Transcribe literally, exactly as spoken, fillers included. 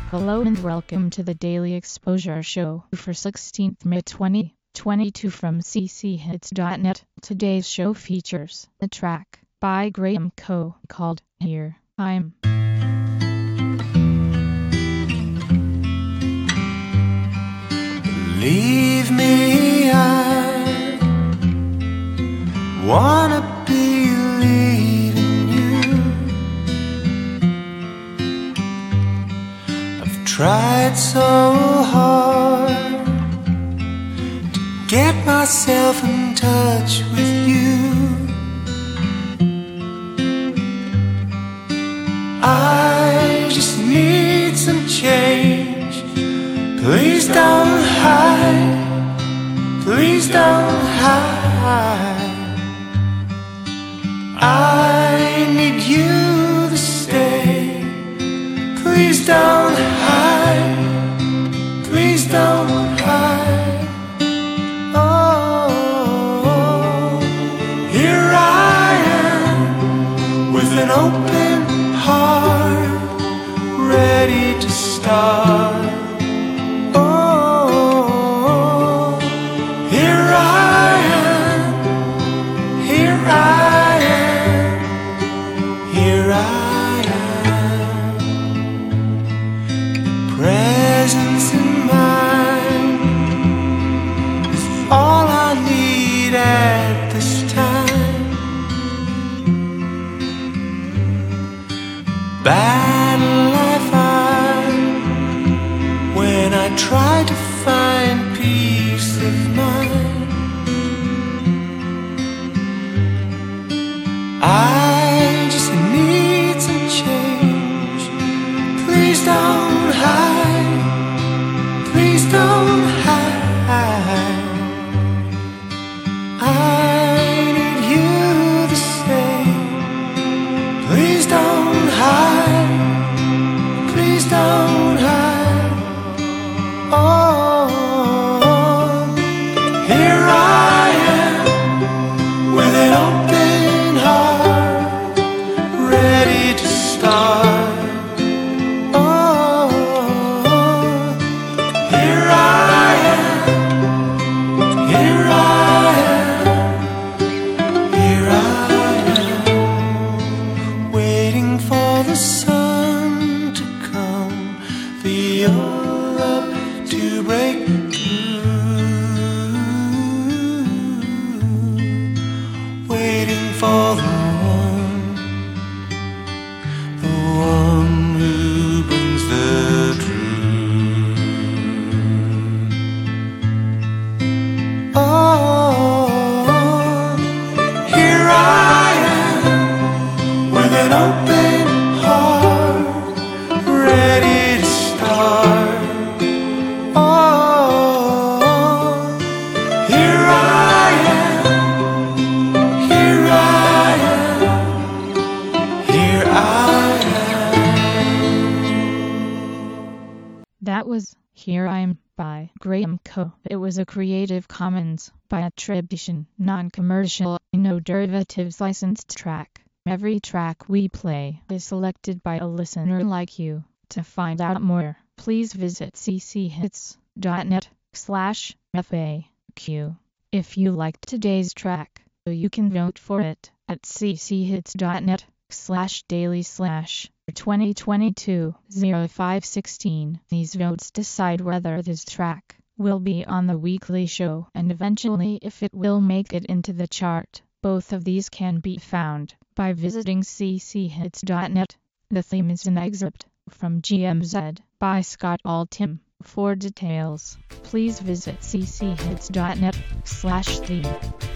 Hello and welcome to the Daily Exposure Show for sixteenth May twenty twenty-two from c c hits dot net. Today's show features a track by Graham Coe called Here I'm. Leave me, I wanna believe in you. I've tried so hard to get myself in touch with you. I just need some change. Please don't hide, please don't hide. I need you to stay. Please don't hide, please don't hide. Oh, here I am with an open heart, ready to start. Presence in mind is all I need at this time. Battle I find when I try to find peace of mind. I just need some change. Please don't hide, please don't hide. I need you to stay. Please don't hide, please don't hide. Oh, here I am with an open heart, ready to start. The sun to come, the aurora to break through, waiting for the one, the one who brings the truth. Oh, here I am with an open heart, ready to start. Oh, here I am, here I am, here I am. That was Here I'm by Graham Coe. It was a Creative Commons by attribution, non-commercial, no derivatives licensed track. Every track we play is selected by a listener like you. To find out more, please visit c c hits dot net slash F A Q. If you liked today's track, you can vote for it at c c hits dot net slash daily slash twenty twenty-two oh five sixteen. These votes decide whether this track will be on the weekly show and eventually if it will make it into the chart. Both of these can be found by visiting c c hits dot net. The theme is an excerpt from G M Z by Scott Altham. For details, please visit c c hits dot net slash theme.